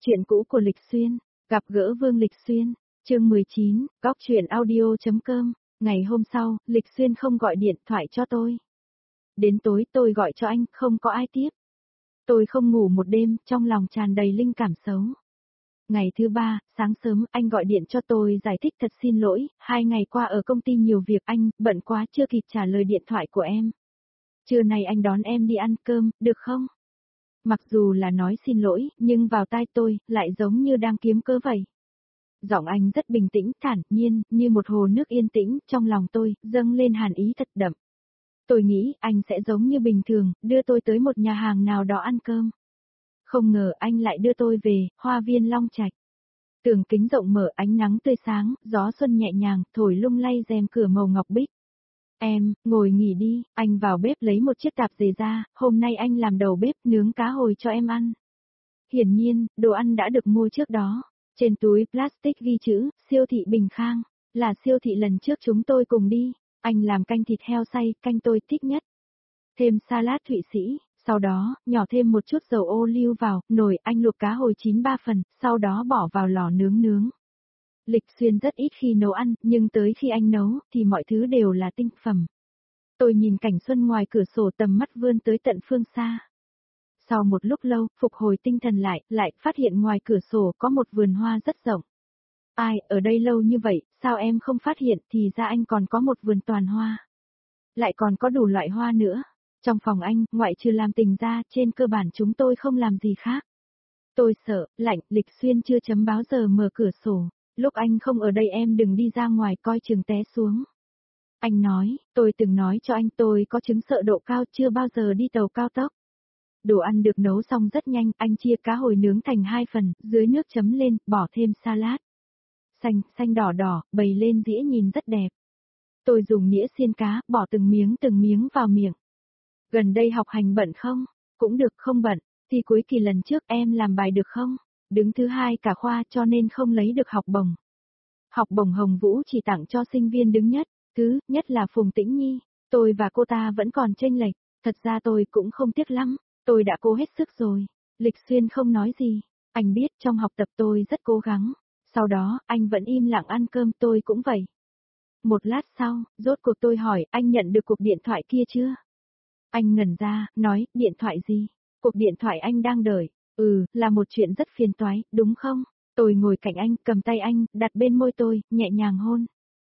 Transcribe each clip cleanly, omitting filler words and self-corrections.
Chuyện cũ của Lịch Xuyên, gặp gỡ Vương Lịch Xuyên, chương 19, góc chuyện audio.com, ngày hôm sau, Lịch Xuyên không gọi điện thoại cho tôi. Đến tối tôi gọi cho anh, không có ai tiếp. Tôi không ngủ một đêm, trong lòng tràn đầy linh cảm xấu. Ngày thứ ba, sáng sớm, anh gọi điện cho tôi giải thích thật xin lỗi, 2 ngày qua ở công ty nhiều việc anh, bận quá chưa kịp trả lời điện thoại của em. Trưa nay anh đón em đi ăn cơm, được không? Mặc dù là nói xin lỗi, nhưng vào tai tôi, lại giống như đang kiếm cớ vậy. Giọng anh rất bình tĩnh, thản nhiên, như một hồ nước yên tĩnh, trong lòng tôi, dâng lên hàn ý thật đậm. Tôi nghĩ anh sẽ giống như bình thường, đưa tôi tới một nhà hàng nào đó ăn cơm. Không ngờ anh lại đưa tôi về, hoa viên Long Trạch. Tường kính rộng mở, ánh nắng tươi sáng, gió xuân nhẹ nhàng, thổi lung lay rèm cửa màu ngọc bích. Em, ngồi nghỉ đi, anh vào bếp lấy một chiếc tạp dề ra, hôm nay anh làm đầu bếp nướng cá hồi cho em ăn. Hiển nhiên, đồ ăn đã được mua trước đó. Trên túi plastic ghi chữ, siêu thị Bình Khang, là siêu thị lần trước chúng tôi cùng đi. Anh làm canh thịt heo xay, canh tôi thích nhất. Thêm salad Thụy Sĩ, sau đó, nhỏ thêm một chút dầu ô liu vào, nồi anh luộc cá hồi chín 3 phần, sau đó bỏ vào lò nướng. Lịch Xuyên rất ít khi nấu ăn, nhưng tới khi anh nấu, thì mọi thứ đều là tinh phẩm. Tôi nhìn cảnh xuân ngoài cửa sổ, tầm mắt vươn tới tận phương xa. Sau một lúc lâu, phục hồi tinh thần lại phát hiện ngoài cửa sổ có một vườn hoa rất rộng. Ai, ở đây lâu như vậy, sao em không phát hiện, thì ra anh còn có một vườn toàn hoa. Lại còn có đủ loại hoa nữa. Trong phòng anh, ngoại trừ làm tình ra, trên cơ bản chúng tôi không làm gì khác. Tôi sợ, lạnh, Lịch Xuyên chưa chấm báo giờ mở cửa sổ. Lúc anh không ở đây em đừng đi ra ngoài coi chừng té xuống. Anh nói, tôi từng nói cho anh tôi có chứng sợ độ cao, chưa bao giờ đi tàu cao tốc. Đồ ăn được nấu xong rất nhanh, anh chia cá hồi nướng thành 2 phần, dưới nước chấm lên, bỏ thêm salad. Xanh đỏ, bày lên dĩa nhìn rất đẹp. Tôi dùng nĩa xiên cá, bỏ từng miếng vào miệng. Gần đây học hành bận không? Cũng được, không bận. Thì cuối kỳ lần trước em làm bài được không? Đứng thứ 2 cả khoa cho nên không lấy được học bổng. Học bổng Hồng Vũ chỉ tặng cho sinh viên đứng nhất. Thứ nhất là Phùng Tĩnh Nhi. Tôi và cô ta vẫn còn chênh lệch. Thật ra tôi cũng không tiếc lắm. Tôi đã cố hết sức rồi. Lịch Xuyên không nói gì. Anh biết trong học tập tôi rất cố gắng. Sau đó, anh vẫn im lặng ăn cơm, tôi cũng vậy. Một lát sau, rốt cuộc tôi hỏi, anh nhận được cuộc điện thoại kia chưa? Anh ngẩn ra, nói, điện thoại gì? Cuộc điện thoại anh đang đợi. Là một chuyện rất phiền toái, đúng không? Tôi ngồi cạnh anh, cầm tay anh, đặt bên môi tôi, nhẹ nhàng hôn.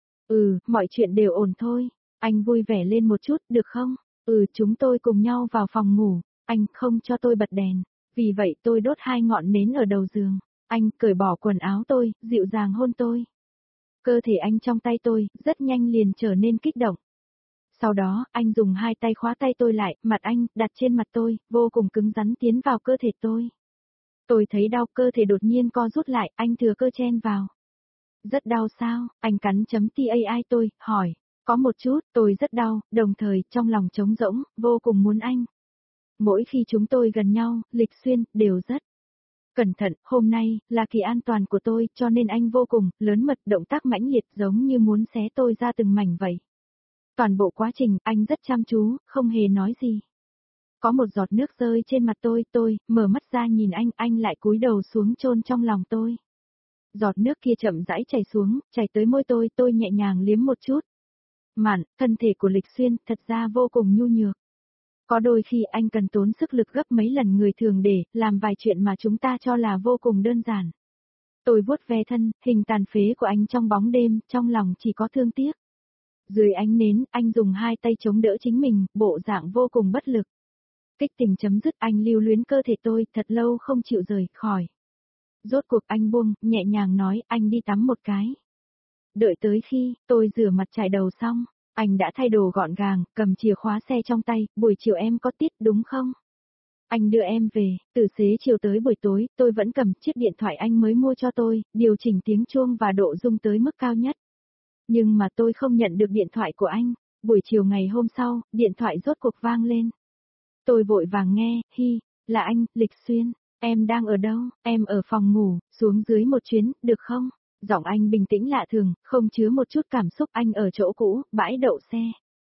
Mọi chuyện đều ổn thôi. Anh vui vẻ lên một chút, được không? Chúng tôi cùng nhau vào phòng ngủ. Anh không cho tôi bật đèn. Vì vậy tôi đốt 2 ngọn nến ở đầu giường. Anh cởi bỏ quần áo tôi, dịu dàng hôn tôi. Cơ thể anh trong tay tôi, rất nhanh liền trở nên kích động. Sau đó, anh dùng 2 tay khóa tay tôi lại, mặt anh, đặt trên mặt tôi, vô cùng cứng rắn tiến vào cơ thể tôi. Tôi thấy đau, cơ thể đột nhiên co rút lại, anh thừa cơ chen vào. Rất đau sao? Anh cắn chấm TAI tôi, hỏi. Có một chút, tôi rất đau, đồng thời, trong lòng trống rỗng, vô cùng muốn anh. Mỗi khi chúng tôi gần nhau, Lịch Xuyên, đều rất cẩn thận, hôm nay, là kỳ an toàn của tôi, cho nên anh vô cùng, lớn mật, động tác mãnh liệt giống như muốn xé tôi ra từng mảnh vậy. Toàn bộ quá trình, anh rất chăm chú, không hề nói gì. Có một giọt nước rơi trên mặt tôi, mở mắt ra nhìn anh lại cúi đầu xuống chôn trong lòng tôi. Giọt nước kia chậm rãi chảy xuống, chảy tới môi tôi nhẹ nhàng liếm một chút. Mạn, thân thể của Lịch Xuyên, thật ra vô cùng nhu nhược. Có đôi khi anh cần tốn sức lực gấp mấy lần người thường để làm vài chuyện mà chúng ta cho là vô cùng đơn giản. Tôi vuốt ve thân, hình tàn phế của anh trong bóng đêm, trong lòng chỉ có thương tiếc. Dưới ánh nến, anh dùng 2 tay chống đỡ chính mình, bộ dạng vô cùng bất lực. Kích tình chấm dứt, anh lưu luyến cơ thể tôi, thật lâu không chịu rời khỏi. Rốt cuộc anh buông, nhẹ nhàng nói, anh đi tắm một cái. Đợi tới khi, tôi rửa mặt chải đầu xong, anh đã thay đồ gọn gàng, cầm chìa khóa xe trong tay, buổi chiều em có tiết đúng không? Anh đưa em về, từ xế chiều tới buổi tối, tôi vẫn cầm chiếc điện thoại anh mới mua cho tôi, điều chỉnh tiếng chuông và độ rung tới mức cao nhất. Nhưng mà tôi không nhận được điện thoại của anh. Buổi chiều ngày hôm sau, điện thoại rốt cuộc vang lên. Tôi vội vàng nghe, là anh, Lịch Xuyên, em đang ở đâu? Em ở phòng ngủ, xuống dưới một chuyến, được không? Giọng anh bình tĩnh lạ thường, không chứa một chút cảm xúc. Anh ở chỗ cũ, bãi đậu xe.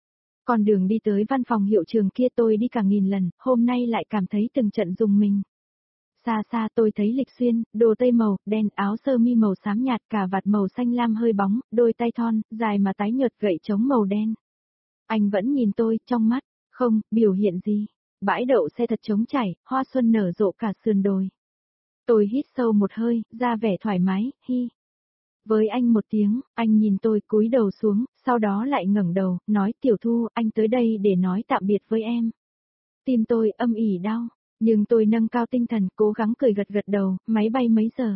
Con đường đi tới văn phòng hiệu trường kia tôi đi cả nghìn lần, hôm nay lại cảm thấy từng trận rùng mình. Xa xa tôi thấy Lịch Xuyên, đồ tây màu, đen, áo sơ mi màu xám nhạt, cà vạt màu xanh lam hơi bóng, đôi tay thon, dài mà tái nhợt, gậy chống màu đen. Anh vẫn nhìn tôi, trong mắt, không, biểu hiện gì. Bãi đậu xe thật trống chảy, hoa xuân nở rộ cả sườn đồi. Tôi hít sâu một hơi, ra vẻ thoải mái, hi. Với anh một tiếng, anh nhìn tôi cúi đầu xuống, sau đó lại ngẩng đầu, nói Tiểu Thu, anh tới đây để nói tạm biệt với em. Tim tôi âm ỉ đau, nhưng tôi nâng cao tinh thần, cố gắng cười gật gật đầu, máy bay mấy giờ?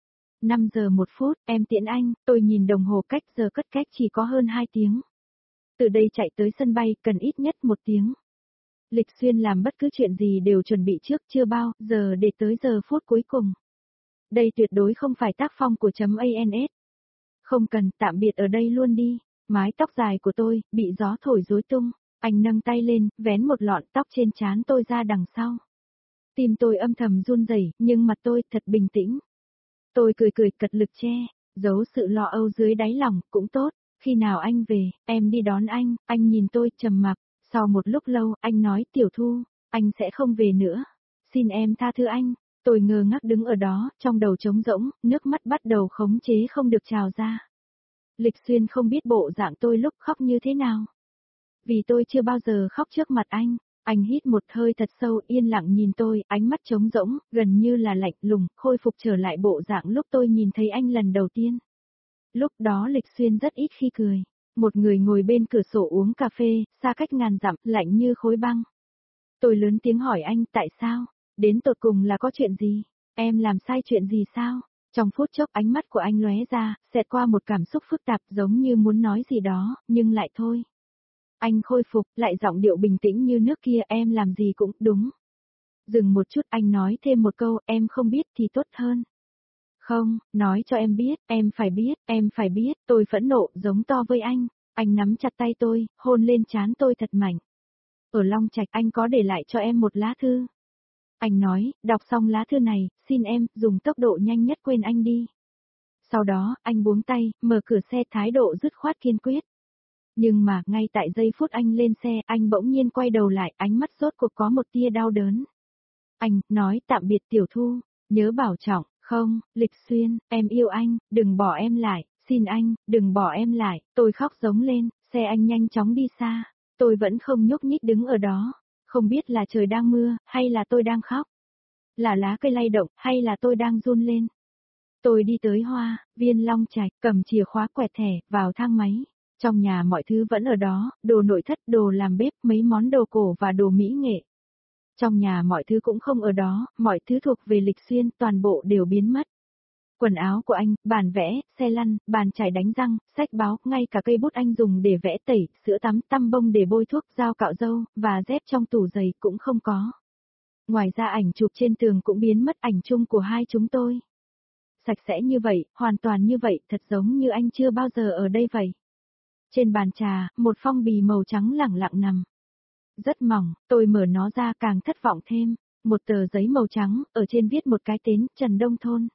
5 giờ 1 phút, em tiễn anh, tôi nhìn đồng hồ cách giờ cất cách chỉ có hơn 2 tiếng. Từ đây chạy tới sân bay, cần ít nhất 1 tiếng. Lịch Xuyên làm bất cứ chuyện gì đều chuẩn bị trước, chưa bao giờ để tới giờ phút cuối cùng. Đây tuyệt đối không phải tác phong của .ans. Không cần, tạm biệt ở đây luôn đi. Mái tóc dài của tôi, bị gió thổi rối tung. Anh nâng tay lên, vén một lọn tóc trên trán tôi ra đằng sau. Tim tôi âm thầm run rẩy, nhưng mặt tôi thật bình tĩnh. Tôi cười cười cật lực che, giấu sự lo âu dưới đáy lòng, cũng tốt. Khi nào anh về, em đi đón anh nhìn tôi trầm mặc. Sau một lúc lâu, anh nói Tiểu Thu, anh sẽ không về nữa. Xin em tha thứ anh. Tôi ngơ ngác đứng ở đó, trong đầu trống rỗng, nước mắt bắt đầu khống chế không được trào ra. Lịch Xuyên không biết bộ dạng tôi lúc khóc như thế nào. Vì tôi chưa bao giờ khóc trước mặt anh hít một hơi thật sâu yên lặng nhìn tôi, ánh mắt trống rỗng, gần như là lạnh lùng, khôi phục trở lại bộ dạng lúc tôi nhìn thấy anh lần đầu tiên. Lúc đó Lịch Xuyên rất ít khi cười. Một người ngồi bên cửa sổ uống cà phê, xa cách ngàn dặm, lạnh như khối băng. Tôi lớn tiếng hỏi anh tại sao? Đến tột cùng là có chuyện gì? Em làm sai chuyện gì sao? Trong phút chốc ánh mắt của anh lóe ra, xẹt qua một cảm xúc phức tạp giống như muốn nói gì đó, nhưng lại thôi. Anh khôi phục, lại giọng điệu bình tĩnh như nước kia, em làm gì cũng đúng. Dừng một chút anh nói thêm một câu, em không biết thì tốt hơn. Không, nói cho em phải biết, tôi phẫn nộ giống to với anh nắm chặt tay tôi, hôn lên trán tôi thật mạnh. Ở Long Trạch anh có để lại cho em một lá thư. Anh nói, đọc xong lá thư này, xin em, dùng tốc độ nhanh nhất quên anh đi. Sau đó, anh buông tay, mở cửa xe thái độ dứt khoát kiên quyết. Nhưng mà, ngay tại giây phút anh lên xe, anh bỗng nhiên quay đầu lại, ánh mắt rốt cuộc có một tia đau đớn. Anh, nói tạm biệt Tiểu Thu, nhớ bảo trọng, không, Lịch Xuyên, em yêu anh, đừng bỏ em lại, xin anh, đừng bỏ em lại, tôi khóc giống lên, xe anh nhanh chóng đi xa, tôi vẫn không nhúc nhích đứng ở đó, không biết là trời đang mưa, hay là tôi đang khóc, là lá cây lay động, hay là tôi đang run lên. Tôi đi tới Hoa Viên Long Trạch, cầm chìa khóa quẹt thẻ, vào thang máy. Trong nhà mọi thứ vẫn ở đó, đồ nội thất, đồ làm bếp, mấy món đồ cổ và đồ mỹ nghệ. Trong nhà mọi thứ cũng không ở đó, mọi thứ thuộc về Lịch Xuyên, toàn bộ đều biến mất. Quần áo của anh, bàn vẽ, xe lăn, bàn chải đánh răng, sách báo, ngay cả cây bút anh dùng để vẽ tẩy, sữa tắm, tăm bông để bôi thuốc, dao cạo râu, và dép trong tủ giày cũng không có. Ngoài ra ảnh chụp trên tường cũng biến mất, ảnh chung của hai chúng tôi. Sạch sẽ như vậy, hoàn toàn như vậy, thật giống như anh chưa bao giờ ở đây vậy. Trên bàn trà, một phong bì màu trắng lẳng lặng nằm. Rất mỏng, tôi mở nó ra càng thất vọng thêm. Một tờ giấy màu trắng, ở trên viết một cái tên, Trần Đông Thôn.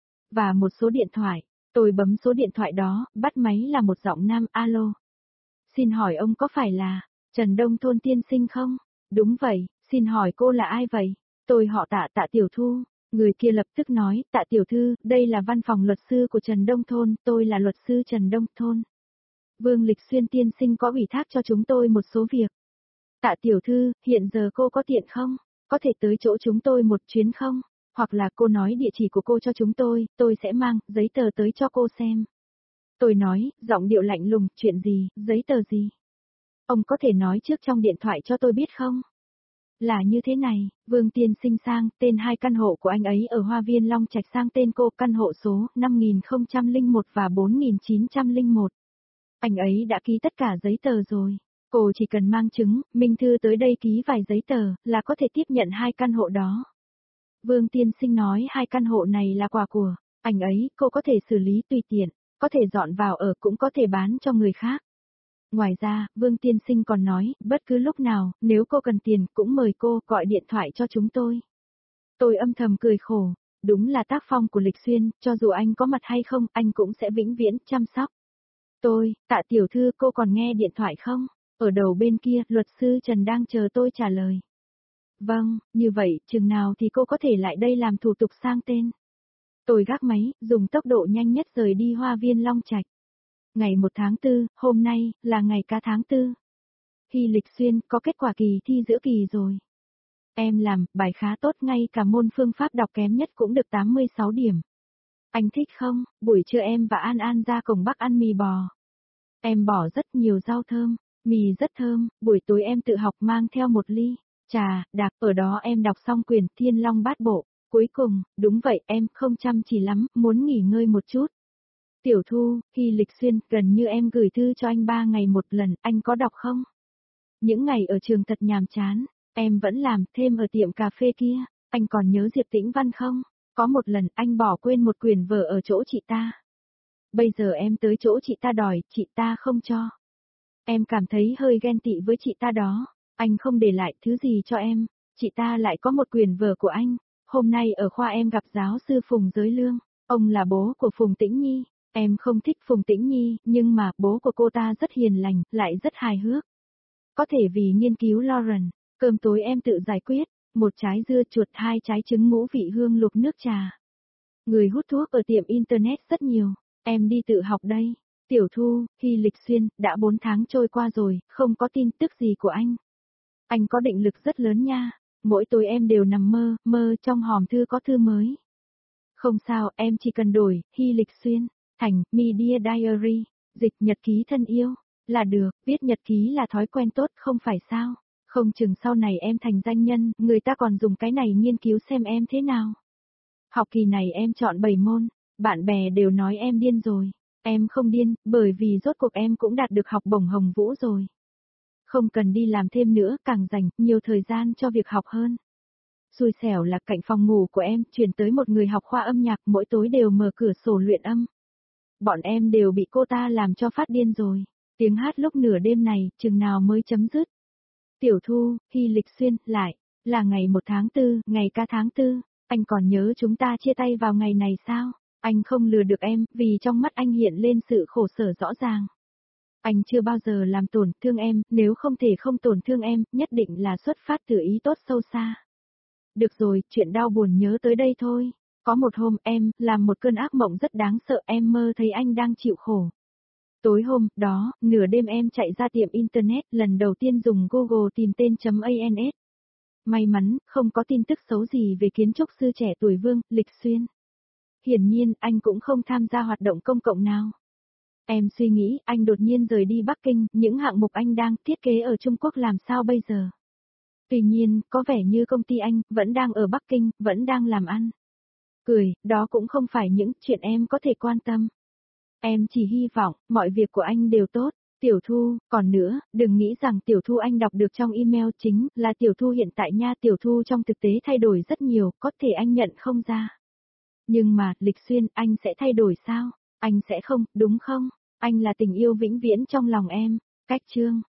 Và một số điện thoại. Tôi bấm số điện thoại đó, bắt máy là một giọng nam, alo. Xin hỏi ông có phải là Trần Đông Thôn tiên sinh không? Đúng vậy, xin hỏi cô là ai vậy? Tôi họ Tạ, Tạ Tiểu Thu. Người kia lập tức nói, Tạ Tiểu Thư, đây là văn phòng luật sư của Trần Đông Thôn, tôi là luật sư Trần Đông Thôn. Vương Lịch Xuyên tiên sinh có ủy thác cho chúng tôi một số việc. Tạ Tiểu Thư, hiện giờ cô có tiện không? Có thể tới chỗ chúng tôi một chuyến không? Hoặc là cô nói địa chỉ của cô cho chúng tôi sẽ mang giấy tờ tới cho cô xem. Tôi nói, giọng điệu lạnh lùng, chuyện gì, giấy tờ gì? Ông có thể nói trước trong điện thoại cho tôi biết không? Là như thế này, Vương tiên sinh sang, tên hai căn hộ của anh ấy ở Hoa Viên Long Trạch sang tên cô, căn hộ số 5001 và 4901. Anh ấy đã ký tất cả giấy tờ rồi. Cô chỉ cần mang chứng, minh thư tới đây ký vài giấy tờ, là có thể tiếp nhận hai căn hộ đó. Vương tiên sinh nói hai căn hộ này là quà của anh ấy, cô có thể xử lý tùy tiện, có thể dọn vào ở cũng có thể bán cho người khác. Ngoài ra, Vương tiên sinh còn nói, bất cứ lúc nào, nếu cô cần tiền, cũng mời cô gọi điện thoại cho chúng tôi. Tôi âm thầm cười khổ, đúng là tác phong của Lịch Xuyên, cho dù anh có mặt hay không, anh cũng sẽ vĩnh viễn chăm sóc. Tạ Tiểu Thư, cô còn nghe điện thoại không? Ở đầu bên kia, luật sư Trần đang chờ tôi trả lời. Vâng, như vậy, chừng nào thì cô có thể lại đây làm thủ tục sang tên? Tôi gác máy, dùng tốc độ nhanh nhất rời đi Hoa viên Long Trạch. Ngày 1 tháng 4, hôm nay, là ngày ca tháng 4. Hy Lịch Xuyên, có kết quả kỳ thi giữa kỳ rồi. Em làm, bài khá tốt, ngay cả môn phương pháp đọc kém nhất cũng được 86 điểm. Anh thích không? Buổi trưa em và An An ra cổng Bắc ăn mì bò. Em bỏ rất nhiều rau thơm, mì rất thơm, buổi tối em tự học mang theo một ly. Trà, đạp, ở đó em đọc xong quyển Thiên Long Bát Bộ. Cuối cùng, đúng vậy, em không chăm chỉ lắm, muốn nghỉ ngơi một chút. Tiểu Thu, Hy Lịch Xuyên, gần như em gửi thư cho anh 3 ngày một lần, anh có đọc không? Những ngày ở trường thật nhàm chán, em vẫn làm thêm ở tiệm cà phê kia, anh còn nhớ Diệp Tĩnh Văn không? Có một lần anh bỏ quên một quyển vở ở chỗ chị ta. Bây giờ em tới chỗ chị ta đòi, chị ta không cho. Em cảm thấy hơi ghen tị với chị ta đó, anh không để lại thứ gì cho em, chị ta lại có một quyển vở của anh. Hôm nay ở khoa em gặp giáo sư Phùng Giới Lương, ông là bố của Phùng Tĩnh Nhi. Em không thích Phùng Tĩnh Nhi, nhưng mà bố của cô ta rất hiền lành, lại rất hài hước. Có thể vì nghiên cứu Lauren, cơm tối em tự giải quyết, một trái dưa chuột, 2 trái trứng ngũ vị hương luộc nước trà. Người hút thuốc ở tiệm Internet rất nhiều, em đi tự học đây. Tiểu Thu, Hy Lịch Xuyên, đã 4 tháng trôi qua rồi, không có tin tức gì của anh. Anh có định lực rất lớn nha, mỗi tối em đều nằm mơ trong hòm thư có thư mới. Không sao, em chỉ cần đổi, Hy Lịch Xuyên, thành, Media Diary, dịch nhật ký thân yêu, là được, viết nhật ký là thói quen tốt không phải sao, không chừng sau này em thành danh nhân, người ta còn dùng cái này nghiên cứu xem em thế nào. Học kỳ này em chọn 7 môn, bạn bè đều nói em điên rồi, em không điên, bởi vì rốt cuộc em cũng đạt được học bổng Hồng Vũ rồi. Không cần đi làm thêm nữa, càng dành nhiều thời gian cho việc học hơn. Xui xẻo là cạnh phòng ngủ của em chuyển tới một người học khoa âm nhạc, mỗi tối đều mở cửa sổ luyện âm. Bọn em đều bị cô ta làm cho phát điên rồi. Tiếng hát lúc nửa đêm này, chừng nào mới chấm dứt. Tiểu Thu, Hy Lịch Xuyên, lại, là ngày 1 tháng 4, ngày ca tháng 4, anh còn nhớ chúng ta chia tay vào ngày này sao? Anh không lừa được em, vì trong mắt anh hiện lên sự khổ sở rõ ràng. Anh chưa bao giờ làm tổn thương em, nếu không thể không tổn thương em, nhất định là xuất phát từ ý tốt sâu xa. Được rồi, chuyện đau buồn nhớ tới đây thôi. Có một hôm em, làm một cơn ác mộng rất đáng sợ, em mơ thấy anh đang chịu khổ. Tối hôm đó, nửa đêm em chạy ra tiệm Internet, lần đầu tiên dùng Google tìm tên.ans. May mắn, không có tin tức xấu gì về kiến trúc sư trẻ tuổi Vương Lịch Xuyên. Hiển nhiên, anh cũng không tham gia hoạt động công cộng nào. Em suy nghĩ, anh đột nhiên rời đi Bắc Kinh, những hạng mục anh đang thiết kế ở Trung Quốc làm sao bây giờ? Tuy nhiên, có vẻ như công ty anh, vẫn đang ở Bắc Kinh, vẫn đang làm ăn. Cười, đó cũng không phải những chuyện em có thể quan tâm. Em chỉ hy vọng, mọi việc của anh đều tốt. Tiểu Thu, còn nữa, đừng nghĩ rằng Tiểu Thu anh đọc được trong email chính là Tiểu Thu hiện tại nha. Tiểu Thu trong thực tế thay đổi rất nhiều, có thể anh nhận không ra. Nhưng mà, Lịch Xuyên, anh sẽ thay đổi sao? Anh sẽ không, đúng không? Anh là tình yêu vĩnh viễn trong lòng em. Cách chương.